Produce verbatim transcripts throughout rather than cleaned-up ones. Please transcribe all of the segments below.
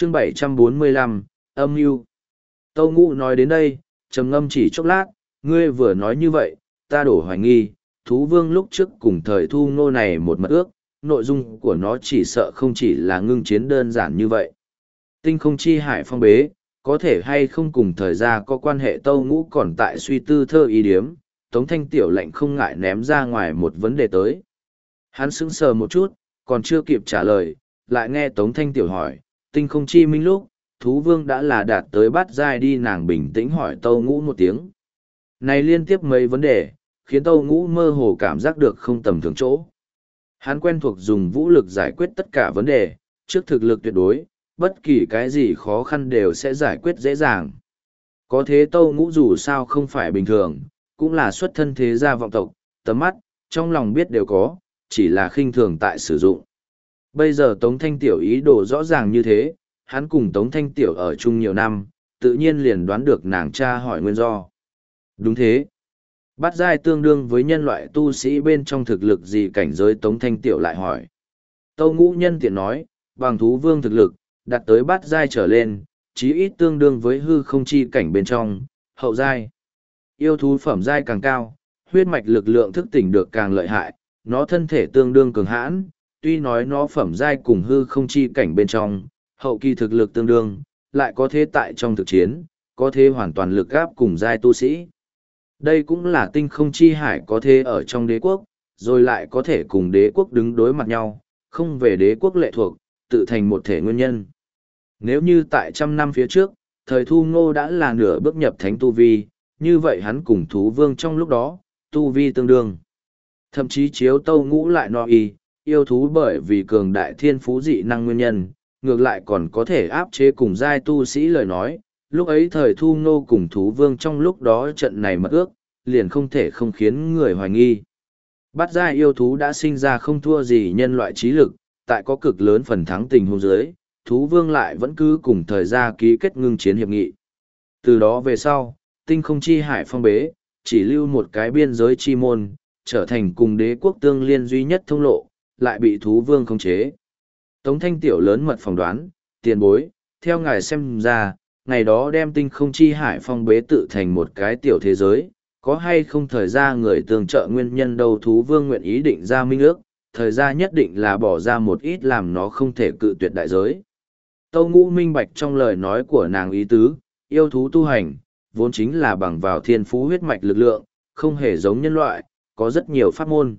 chương bảy trăm bốn mươi lăm, âm mưu. Tâu Ngũ nói đến đây, trầm ngâm chỉ chốc lát, ngươi vừa nói như vậy, ta đổ hoài nghi, thú vương lúc trước cùng thời thu ngô này một mật ước, nội dung của nó chỉ sợ không chỉ là ngưng chiến đơn giản như vậy. Tinh không chi hải phong bế, có thể hay không cùng thời gian có quan hệ. Tâu Ngũ còn tại suy tư thơ ý điếm, Tống Thanh Tiểu lệnh không ngại ném ra ngoài một vấn đề tới. Hắn sững sờ một chút, còn chưa kịp trả lời, lại nghe Tống Thanh Tiểu hỏi, tinh không chi minh lúc, thú vương đã là đạt tới bát giai đi. Nàng bình tĩnh hỏi Tâu Ngũ một tiếng. Này liên tiếp mấy vấn đề, khiến Tâu Ngũ mơ hồ cảm giác được không tầm thường chỗ. Hắn quen thuộc dùng vũ lực giải quyết tất cả vấn đề, trước thực lực tuyệt đối, bất kỳ cái gì khó khăn đều sẽ giải quyết dễ dàng. Có thế Tâu Ngũ dù sao không phải bình thường, cũng là xuất thân thế gia vọng tộc, tầm mắt, trong lòng biết đều có, chỉ là khinh thường tại sử dụng. Bây giờ Tống Thanh Tiểu ý đồ rõ ràng như thế, hắn cùng Tống Thanh Tiểu ở chung nhiều năm, tự nhiên liền đoán được nàng cha hỏi nguyên do. Đúng thế. Bát giai tương đương với nhân loại tu sĩ bên trong thực lực gì cảnh giới? Tống Thanh Tiểu lại hỏi. Tâu Ngũ nhân tiện nói, bằng thú vương thực lực, đạt tới bát giai trở lên, chí ít tương đương với hư không chi cảnh bên trong, hậu giai. Yêu thú phẩm giai càng cao, huyết mạch lực lượng thức tỉnh được càng lợi hại, nó thân thể tương đương cường hãn, tuy nói nó phẩm giai cùng hư không chi cảnh bên trong, hậu kỳ thực lực tương đương, lại có thế tại trong thực chiến, có thế hoàn toàn lực gáp cùng giai tu sĩ. Đây cũng là tinh không chi hải có thế ở trong đế quốc, rồi lại có thể cùng đế quốc đứng đối mặt nhau, không về đế quốc lệ thuộc, tự thành một thể nguyên nhân. Nếu như tại trăm năm phía trước, thời thu ngô đã là nửa bước nhập thánh tu vi, như vậy hắn cùng thú vương trong lúc đó, tu vi tương đương. Thậm chí chiếu Tâu Ngũ lại no y, yêu thú bởi vì cường đại thiên phú dị năng nguyên nhân, ngược lại còn có thể áp chế cùng giai tu sĩ lời nói. Lúc ấy thời thu ngô cùng thú vương trong lúc đó trận này mật ước, liền không thể không khiến người hoài nghi. Bát giai yêu thú đã sinh ra không thua gì nhân loại trí lực, tại có cực lớn phần thắng tình huống dưới, thú vương lại vẫn cứ cùng thời gian ký kết ngưng chiến hiệp nghị. Từ đó về sau, tinh không chi hải phong bế, chỉ lưu một cái biên giới chi môn, trở thành cùng đế quốc tương liên duy nhất thông lộ, lại bị thú vương khống chế. Tống Thanh Tiểu lớn mật phỏng đoán, tiền bối, theo ngài xem ra, ngày đó đem tinh không chi hải phong bế tự thành một cái tiểu thế giới, có hay không thời gian người tương trợ nguyên nhân đâu? Thú vương nguyện ý định ra minh ước, thời gian nhất định là bỏ ra một ít làm nó không thể cự tuyệt đại giới. Tâu Ngũ minh bạch trong lời nói của nàng ý tứ, yêu thú tu hành, vốn chính là bằng vào thiên phú huyết mạch lực lượng, không hề giống nhân loại, có rất nhiều pháp môn.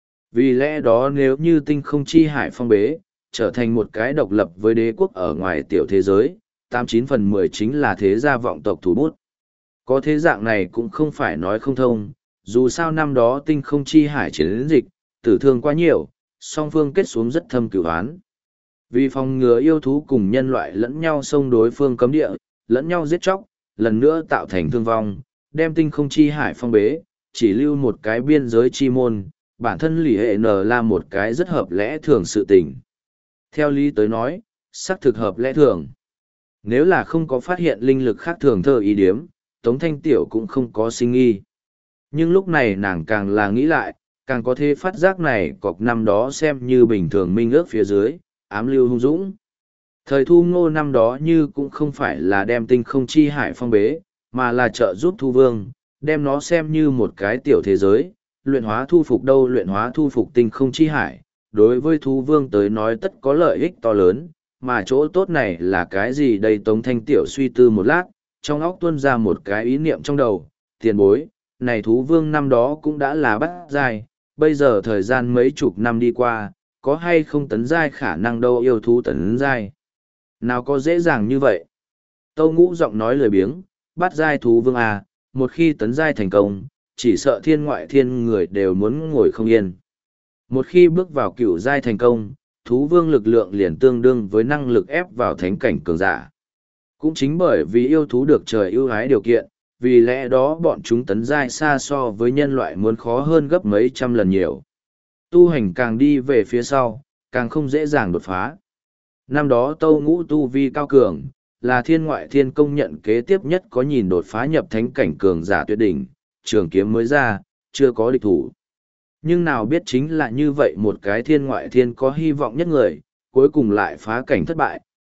Vì lẽ đó nếu như tinh không chi hải phong bế, trở thành một cái độc lập với đế quốc ở ngoài tiểu thế giới, tám chín phần mười chính là thế gia vọng tộc thủ bút. Có thế dạng này cũng không phải nói không thông, dù sao năm đó tinh không chi hải chiến dịch, tử thương quá nhiều, song phương kết xuống rất thâm cửu án. Vì phòng ngừa yêu thú cùng nhân loại lẫn nhau xông đối phương cấm địa, lẫn nhau giết chóc, lần nữa tạo thành thương vong, đem tinh không chi hải phong bế, chỉ lưu một cái biên giới chi môn, bản thân lì hệ n là một cái rất hợp lẽ thường sự tình. Theo lý tới nói, xác thực hợp lẽ thường. Nếu là không có phát hiện linh lực khác thường thơ ý điếm, Tống Thanh Tiểu cũng không có sinh nghi. Nhưng lúc này nàng càng là nghĩ lại, càng có thể phát giác này cọc năm đó xem như bình thường minh ước phía dưới, ám lưu hung dũng. Thời thu ngô năm đó như cũng không phải là đem tinh không chi hải phong bế, mà là trợ giúp thu vương, đem nó xem như một cái tiểu thế giới, luyện hóa thu phục đâu luyện hóa thu phục tinh không chi hải. Đối với thu vương tới nói tất có lợi ích to lớn, mà chỗ tốt này là cái gì đây? Tống Thanh Tiểu suy tư một lát, trong óc tuôn ra một cái ý niệm trong đầu, tiền bối, này thú vương năm đó cũng đã là bát giai, bây giờ thời gian mấy chục năm đi qua, có hay không tấn giai khả năng đâu? Yêu thú tấn giai nào có dễ dàng như vậy? Tâu Ngũ giọng nói lười biếng, bát giai thú vương à, một khi tấn giai thành công, chỉ sợ thiên ngoại thiên người đều muốn ngồi không yên. Một khi bước vào cửu giai thành công, thú vương lực lượng liền tương đương với năng lực ép vào thánh cảnh cường giả. Cũng chính bởi vì yêu thú được trời ưu ái điều kiện, vì lẽ đó bọn chúng tấn giai xa so với nhân loại muốn khó hơn gấp mấy trăm lần nhiều. Tu hành càng đi về phía sau, càng không dễ dàng đột phá. Năm đó Tâu Ngũ tu vi cao cường, là thiên ngoại thiên công nhận kế tiếp nhất có nhìn đột phá nhập thánh cảnh cường giả tuyệt đỉnh, trường kiếm mới ra, chưa có địch thủ. Nhưng nào biết chính là như vậy một cái thiên ngoại thiên có hy vọng nhất người, cuối cùng lại phá cảnh thất bại,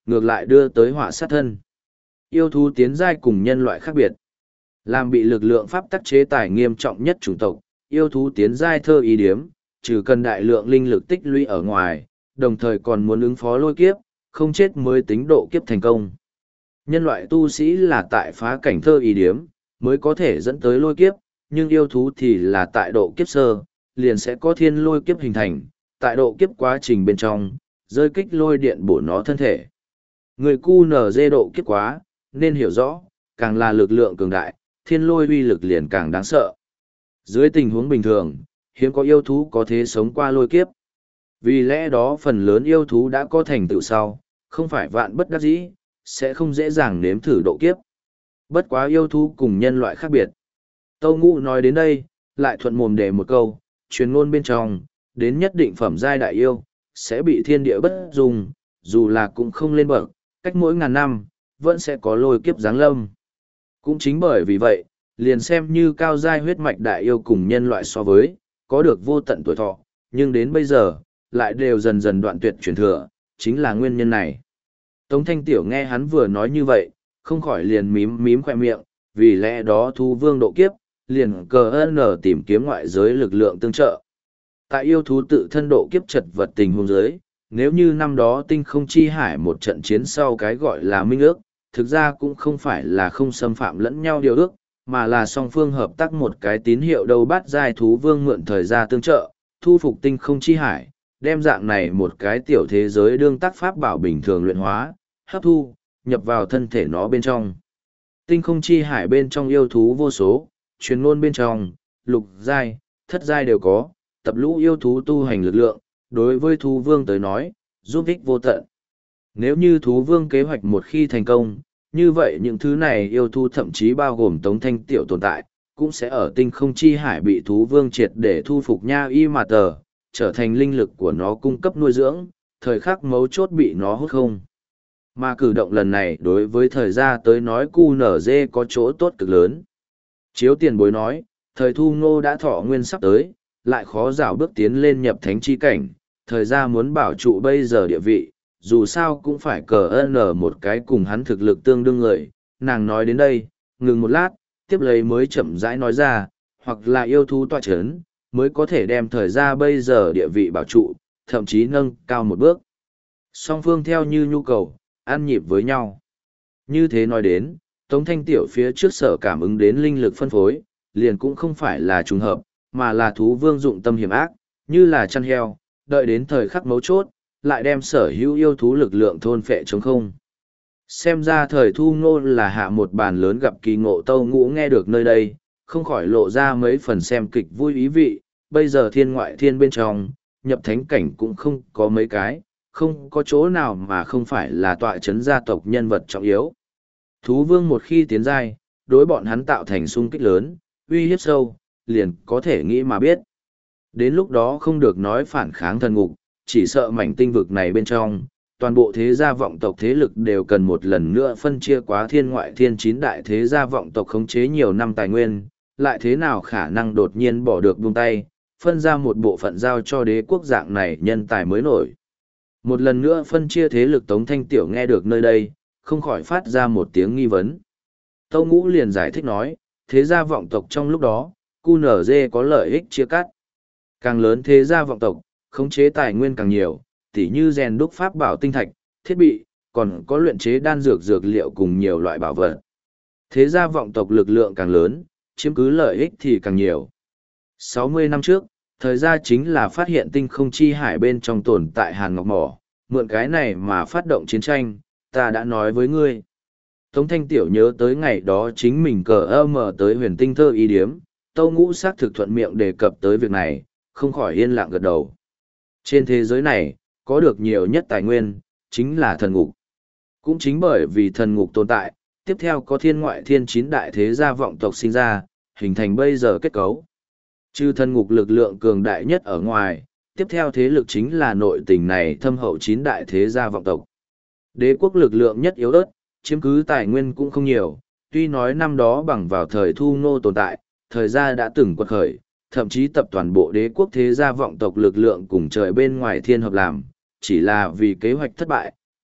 ngược lại đưa tới họa sát thân. Yêu thú tiến giai cùng nhân loại khác biệt. Làm bị lực lượng pháp tắc chế tài nghiêm trọng nhất chủng tộc, yêu thú tiến giai thơ ý điếm, trừ cần đại lượng linh lực tích lũy ở ngoài, đồng thời còn muốn ứng phó lôi kiếp, không chết mới tính độ kiếp thành công. Nhân loại tu sĩ là tại phá cảnh thơ ý điếm, mới có thể dẫn tới lôi kiếp, nhưng yêu thú thì là tại độ kiếp sơ, liền sẽ có thiên lôi kiếp hình thành, tại độ kiếp quá trình bên trong, rơi kích lôi điện bổ nó thân thể. Người cu nở dê độ kiếp quá, nên hiểu rõ, càng là lực lượng cường đại, thiên lôi uy lực liền càng đáng sợ. Dưới tình huống bình thường, hiếm có yêu thú có thể sống qua lôi kiếp. Vì lẽ đó phần lớn yêu thú đã có thành tựu sau, không phải vạn bất đắc dĩ, sẽ không dễ dàng nếm thử độ kiếp. Bất quá yêu thú cùng nhân loại khác biệt. Tâu Ngũ nói đến đây, lại thuận mồm để một câu, truyền ngôn bên trong, đến nhất định phẩm giai đại yêu, sẽ bị thiên địa bất dung, dù là cũng không lên bậc, cách mỗi ngàn năm, vẫn sẽ có lôi kiếp giáng lâm. Cũng chính bởi vì vậy, liền xem như cao giai huyết mạch đại yêu cùng nhân loại so với, có được vô tận tuổi thọ, nhưng đến bây giờ, lại đều dần dần đoạn tuyệt truyền thừa, chính là nguyên nhân này. Tống Thanh Tiểu nghe hắn vừa nói như vậy, không khỏi liền mím mím khoe miệng, vì lẽ đó thú vương độ kiếp, liền cờ ơn nở tìm kiếm ngoại giới lực lượng tương trợ. Tại yêu thú tự thân độ kiếp chật vật tình huống giới, nếu như năm đó tinh không chi hải một trận chiến sau cái gọi là minh ước, thực ra cũng không phải là không xâm phạm lẫn nhau điều ước, mà là song phương hợp tác một cái tín hiệu đầu bát giai thú vương mượn thời gian tương trợ, thu phục tinh không chi hải, đem dạng này một cái tiểu thế giới đương tác pháp bảo bình thường luyện hóa, hấp thu, nhập vào thân thể nó bên trong. Tinh không chi hải bên trong yêu thú vô số, truyền ngôn bên trong, lục giai, thất giai đều có, tập lũ yêu thú tu hành lực lượng, đối với thú vương tới nói, giúp ích vô tận. Nếu như thú vương kế hoạch một khi thành công, như vậy những thứ này yêu thú thậm chí bao gồm Tống Thanh Tiểu tồn tại, cũng sẽ ở tinh không chi hải bị thú vương triệt để thu phục nha y mà tờ, trở thành linh lực của nó cung cấp nuôi dưỡng, thời khắc mấu chốt bị nó hút không. Mà cử động lần này đối với thời gian tới nói cu nở dê có chỗ tốt cực lớn. Chiếu tiền bối nói, thời thu ngô đã thọ nguyên sắp tới, lại khó rảo bước tiến lên nhập thánh chi cảnh, thời gian muốn bảo trụ bây giờ địa vị, dù sao cũng phải cờ ơn ở một cái cùng hắn thực lực tương đương người. Nàng nói đến đây, ngừng một lát, tiếp lấy mới chậm rãi nói ra, hoặc là yêu thú tọa chấn, mới có thể đem thời gian bây giờ địa vị bảo trụ, thậm chí nâng cao một bước. Song phương theo như nhu cầu, ăn nhịp với nhau. Như thế nói đến, Tống Thanh Tiểu phía trước sở cảm ứng đến linh lực phân phối, liền cũng không phải là trùng hợp, mà là thú vương dụng tâm hiểm ác, như là chăn heo, đợi đến thời khắc mấu chốt, lại đem sở hữu yêu thú lực lượng thôn phệ chống không. Xem ra thời thu ngô là hạ một bàn lớn gặp kỳ ngộ. Tâu Ngũ nghe được nơi đây, không khỏi lộ ra mấy phần xem kịch vui ý vị, bây giờ thiên ngoại thiên bên trong, nhập thánh cảnh cũng không có mấy cái, không có chỗ nào mà không phải là tọa chấn gia tộc nhân vật trọng yếu. Thú vương một khi tiến giai, đối bọn hắn tạo thành xung kích lớn, uy hiếp sâu, liền có thể nghĩ mà biết. Đến lúc đó không được nói phản kháng thần ngục, chỉ sợ mảnh tinh vực này bên trong, toàn bộ thế gia vọng tộc thế lực đều cần một lần nữa phân chia quá thiên ngoại thiên chín đại thế gia vọng tộc khống chế nhiều năm tài nguyên, lại thế nào khả năng đột nhiên bỏ được buông tay, phân ra một bộ phận giao cho đế quốc dạng này nhân tài mới nổi. Một lần nữa phân chia thế lực. Tống Thanh Tiểu nghe được nơi đây, không khỏi phát ra một tiếng nghi vấn. Tâu Ngũ liền giải thích nói, thế gia vọng tộc trong lúc đó, cu nở dê có lợi ích chia cắt. Càng lớn thế gia vọng tộc, khống chế tài nguyên càng nhiều, tỉ như rèn đúc pháp bảo tinh thạch, thiết bị, còn có luyện chế đan dược dược liệu cùng nhiều loại bảo vật. Thế gia vọng tộc lực lượng càng lớn, chiếm cứ lợi ích thì càng nhiều. sáu mươi năm trước, thời gia chính là phát hiện tinh không chi hải bên trong tồn tại hàn ngọc mỏ, mượn cái này mà phát động chiến tranh, ta đã nói với ngươi. Tống Thanh Tiểu nhớ tới ngày đó chính mình cờ ơ mở tới huyền tinh thơ y điếm, Tâu Ngũ xác thực thuận miệng đề cập tới việc này, không khỏi yên lặng gật đầu. Trên thế giới này, có được nhiều nhất tài nguyên, chính là thần ngục. Cũng chính bởi vì thần ngục tồn tại, tiếp theo có thiên ngoại thiên chín đại thế gia vọng tộc sinh ra, hình thành bây giờ kết cấu. Trừ thần ngục lực lượng cường đại nhất ở ngoài, tiếp theo thế lực chính là nội tình này thâm hậu chín đại thế gia vọng tộc. Đế quốc lực lượng nhất yếu ớt, chiếm cứ tài nguyên cũng không nhiều, tuy nói năm đó bằng vào thời thu ngô tồn tại, thời gia đã từng quật khởi, thậm chí tập toàn bộ đế quốc thế gia vọng tộc lực lượng cùng trời bên ngoài thiên hợp làm, chỉ là vì kế hoạch thất bại,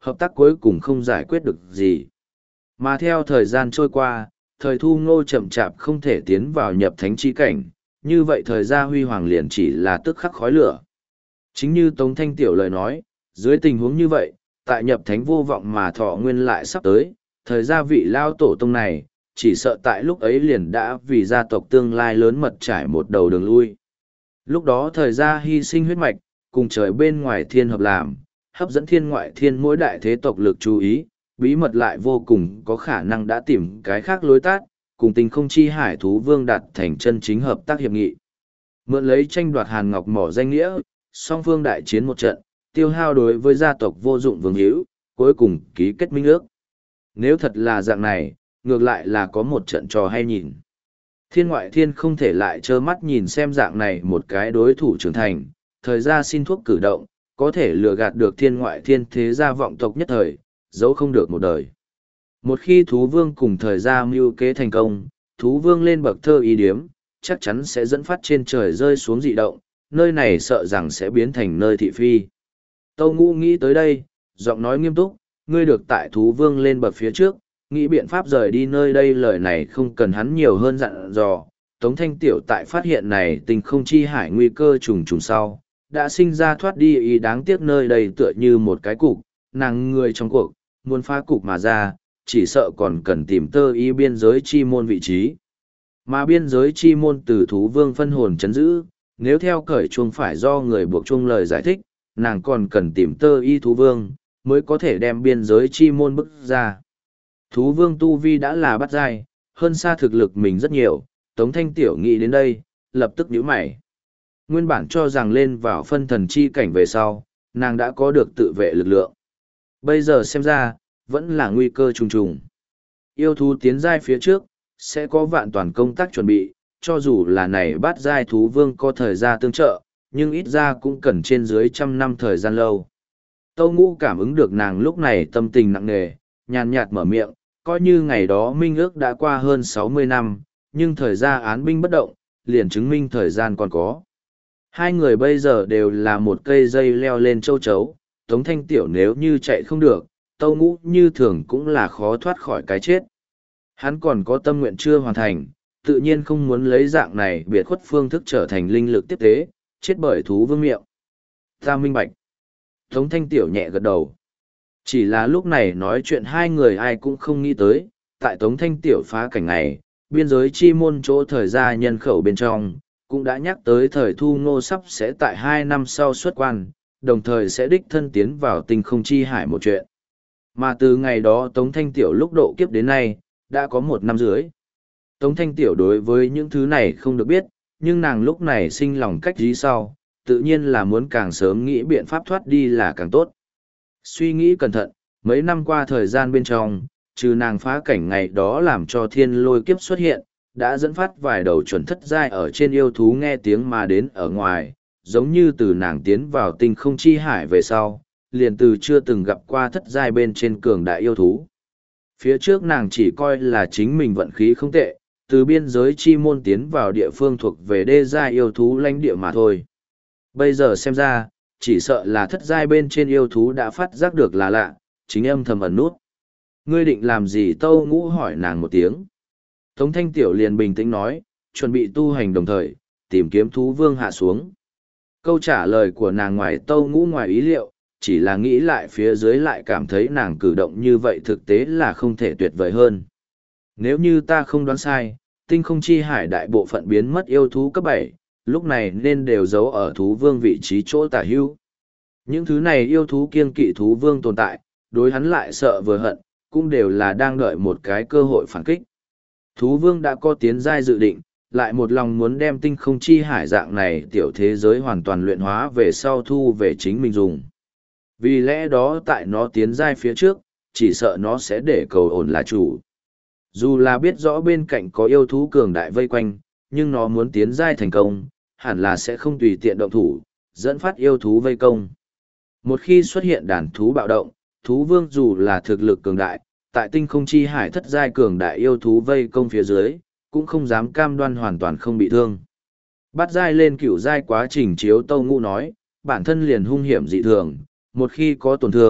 hợp tác cuối cùng không giải quyết được gì. Mà theo thời gian trôi qua, thời thu ngô chậm chạp không thể tiến vào nhập thánh chi cảnh, như vậy thời gia huy hoàng liền chỉ là tức khắc khói lửa. Chính như Tống Thanh Tiểu lời nói, dưới tình huống như vậy, tại nhập thánh vô vọng mà thọ nguyên lại sắp tới, thời gia vị lao tổ tông này, chỉ sợ tại lúc ấy liền đã vì gia tộc tương lai lớn mật trải một đầu đường lui. Lúc đó thời gia hy sinh huyết mạch, cùng trời bên ngoài thiên hợp làm, hấp dẫn thiên ngoại thiên mỗi đại thế tộc lực chú ý, bí mật lại vô cùng có khả năng đã tìm cái khác lối tát, cùng tình không chi hải thú vương đạt thành chân chính hợp tác hiệp nghị. Mượn lấy tranh đoạt Hàn Ngọc mỏ danh nghĩa, song phương đại chiến một trận, tiêu hao đối với gia tộc vô dụng vương hữu, cuối cùng ký kết minh ước. Nếu thật là dạng này, ngược lại là có một trận trò hay nhìn. Thiên ngoại thiên không thể lại trơ mắt nhìn xem dạng này một cái đối thủ trưởng thành, thời gia xin thuốc cử động, có thể lừa gạt được thiên ngoại thiên thế gia vọng tộc nhất thời, giấu không được một đời. Một khi thú vương cùng thời gia mưu kế thành công, thú vương lên bậc thơ ý điếm, chắc chắn sẽ dẫn phát trên trời rơi xuống dị động, nơi này sợ rằng sẽ biến thành nơi thị phi. Tâu Ngũ nghĩ tới đây, giọng nói nghiêm túc, ngươi được tại thú vương lên bậc phía trước, nghĩ biện pháp rời đi nơi đây, lời này không cần hắn nhiều hơn dặn dò. Tống Thanh Tiểu tại phát hiện này tình không chi hải nguy cơ trùng trùng sau, đã sinh ra thoát đi ý đáng tiếc nơi đây tựa như một cái cục, nàng người trong cuộc, muốn phá cục mà ra, chỉ sợ còn cần tìm tơ ý biên giới chi môn vị trí. Mà biên giới chi môn từ thú vương phân hồn chấn giữ, nếu theo cởi chuông phải do người buộc chuông lời giải thích, nàng còn cần tìm tơ y thú vương, mới có thể đem biên giới chi môn bức ra. Thú vương tu vi đã là bắt giai, hơn xa thực lực mình rất nhiều, Tống Thanh Tiểu nghĩ đến đây, lập tức nhíu mày. Nguyên bản cho rằng lên vào phân thần chi cảnh về sau, nàng đã có được tự vệ lực lượng. Bây giờ xem ra, vẫn là nguy cơ trùng trùng. Yêu thú tiến giai phía trước, sẽ có vạn toàn công tác chuẩn bị, cho dù là này bắt giai thú vương có thời gian tương trợ, nhưng ít ra cũng cần trên dưới trăm năm thời gian lâu. Tâu Ngũ cảm ứng được nàng lúc này tâm tình nặng nề, nhàn nhạt mở miệng, coi như ngày đó minh ước đã qua hơn sáu mươi năm, nhưng thời gian án binh bất động, liền chứng minh thời gian còn có. Hai người bây giờ đều là một cây dây leo lên châu chấu, Tống Thanh Tiểu nếu như chạy không được, Tâu Ngũ như thường cũng là khó thoát khỏi cái chết. Hắn còn có tâm nguyện chưa hoàn thành, tự nhiên không muốn lấy dạng này biệt khuất phương thức trở thành linh lực tiếp tế, chết bởi thú vương miệng. Ta minh bạch. Tống Thanh Tiểu nhẹ gật đầu. Chỉ là lúc này nói chuyện hai người ai cũng không nghĩ tới, tại Tống Thanh Tiểu phá cảnh này, biên giới chi môn chỗ thời gia nhân khẩu bên trong, cũng đã nhắc tới thời thu ngô sắp sẽ tại hai năm sau xuất quan, đồng thời sẽ đích thân tiến vào tinh không chi hải một chuyện. Mà từ ngày đó Tống Thanh Tiểu lúc độ kiếp đến nay, đã có một năm dưới. Tống Thanh Tiểu đối với những thứ này không được biết, nhưng nàng lúc này sinh lòng cách gì sau, tự nhiên là muốn càng sớm nghĩ biện pháp thoát đi là càng tốt. Suy nghĩ cẩn thận, mấy năm qua thời gian bên trong, trừ nàng phá cảnh ngày đó làm cho thiên lôi kiếp xuất hiện, đã dẫn phát vài đầu chuẩn thất giai ở trên yêu thú nghe tiếng mà đến ở ngoài, giống như từ nàng tiến vào tinh không chi hải về sau, liền từ chưa từng gặp qua thất giai bên trên cường đại yêu thú. Phía trước nàng chỉ coi là chính mình vận khí không tệ, từ biên giới chi môn tiến vào địa phương thuộc về đê giai yêu thú lãnh địa mà thôi. Bây giờ xem ra, chỉ sợ là thất giai bên trên yêu thú đã phát giác được là lạ, chính âm thầm ẩn nút. Ngươi định làm gì? Tâu Ngũ hỏi nàng một tiếng. Tống Thanh Tiểu liền bình tĩnh nói, chuẩn bị tu hành đồng thời, tìm kiếm thú vương hạ xuống. Câu trả lời của nàng ngoài Tâu Ngũ ngoài ý liệu, chỉ là nghĩ lại phía dưới lại cảm thấy nàng cử động như vậy thực tế là không thể tuyệt vời hơn. Nếu như ta không đoán sai, tinh không chi hải đại bộ phận biến mất yêu thú cấp bảy, lúc này nên đều giấu ở thú vương vị trí chỗ tả hữu. Những thứ này yêu thú kiêng kỵ thú vương tồn tại, đối hắn lại sợ vừa hận, cũng đều là đang đợi một cái cơ hội phản kích. Thú vương đã có tiến giai dự định, lại một lòng muốn đem tinh không chi hải dạng này tiểu thế giới hoàn toàn luyện hóa về sau thu về chính mình dùng. Vì lẽ đó tại nó tiến giai phía trước, chỉ sợ nó sẽ để cầu ổn là chủ. Dù là biết rõ bên cạnh có yêu thú cường đại vây quanh, nhưng nó muốn tiến giai thành công, hẳn là sẽ không tùy tiện động thủ, dẫn phát yêu thú vây công. Một khi xuất hiện đàn thú bạo động, thú vương dù là thực lực cường đại, tại tinh không chi hải thất giai cường đại yêu thú vây công phía dưới, cũng không dám cam đoan hoàn toàn không bị thương. Bắt giai lên cửu giai quá trình chiếu Tâu Ngũ nói, bản thân liền hung hiểm dị thường, một khi có tổn thương,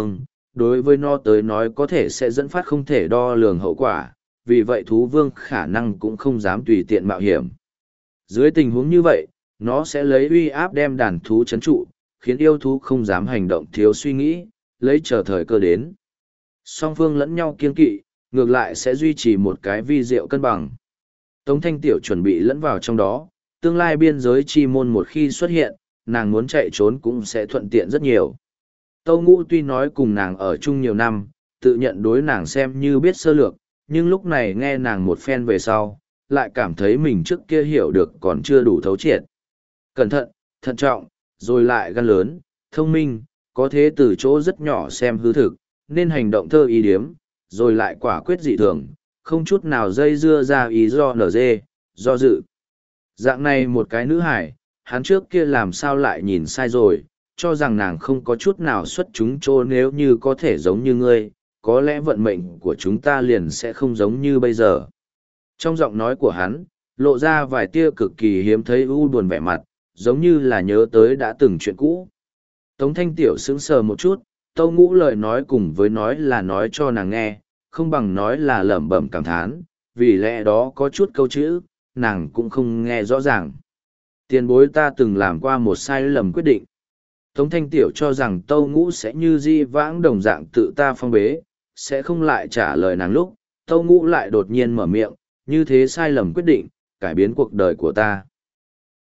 đối với nó tới nói có thể sẽ dẫn phát không thể đo lường hậu quả, vì vậy thú vương khả năng cũng không dám tùy tiện mạo hiểm. Dưới tình huống như vậy, nó sẽ lấy uy áp đem đàn thú chấn trụ, khiến yêu thú không dám hành động thiếu suy nghĩ, lấy chờ thời cơ đến. Song phương lẫn nhau kiên kỵ, ngược lại sẽ duy trì một cái vi diệu cân bằng. Tống Thanh Tiểu chuẩn bị lẫn vào trong đó, tương lai biên giới chi môn một khi xuất hiện, nàng muốn chạy trốn cũng sẽ thuận tiện rất nhiều. Tâu Ngũ tuy nói cùng nàng ở chung nhiều năm, tự nhận đối nàng xem như biết sơ lược, nhưng lúc này nghe nàng một phen về sau, lại cảm thấy mình trước kia hiểu được còn chưa đủ thấu triệt. Cẩn thận, thận trọng, rồi lại gan lớn, thông minh, có thế từ chỗ rất nhỏ xem hư thực, nên hành động thơ ý điếm, rồi lại quả quyết dị thường, không chút nào dây dưa ra ý do nở dê, do dự. Dạng này một cái nữ hải, hắn trước kia làm sao lại nhìn sai rồi, cho rằng nàng không có chút nào xuất chúng chỗ nếu như có thể giống như ngươi, có lẽ vận mệnh của chúng ta liền sẽ không giống như bây giờ. Trong giọng nói của hắn, lộ ra vài tia cực kỳ hiếm thấy u buồn vẻ mặt, giống như là nhớ tới đã từng chuyện cũ. Tống Thanh Tiểu sững sờ một chút, Tâu Ngũ lời nói cùng với nói là nói cho nàng nghe, không bằng nói là lẩm bẩm cảm thán, vì lẽ đó có chút câu chữ, nàng cũng không nghe rõ ràng. Tiền bối ta từng làm qua một sai lầm quyết định. Tống Thanh Tiểu cho rằng Tâu Ngũ sẽ như di vãng đồng dạng tự ta phong bế, sẽ không lại trả lời nàng lúc, Tâu Ngũ lại đột nhiên mở miệng, như thế sai lầm quyết định, cải biến cuộc đời của ta.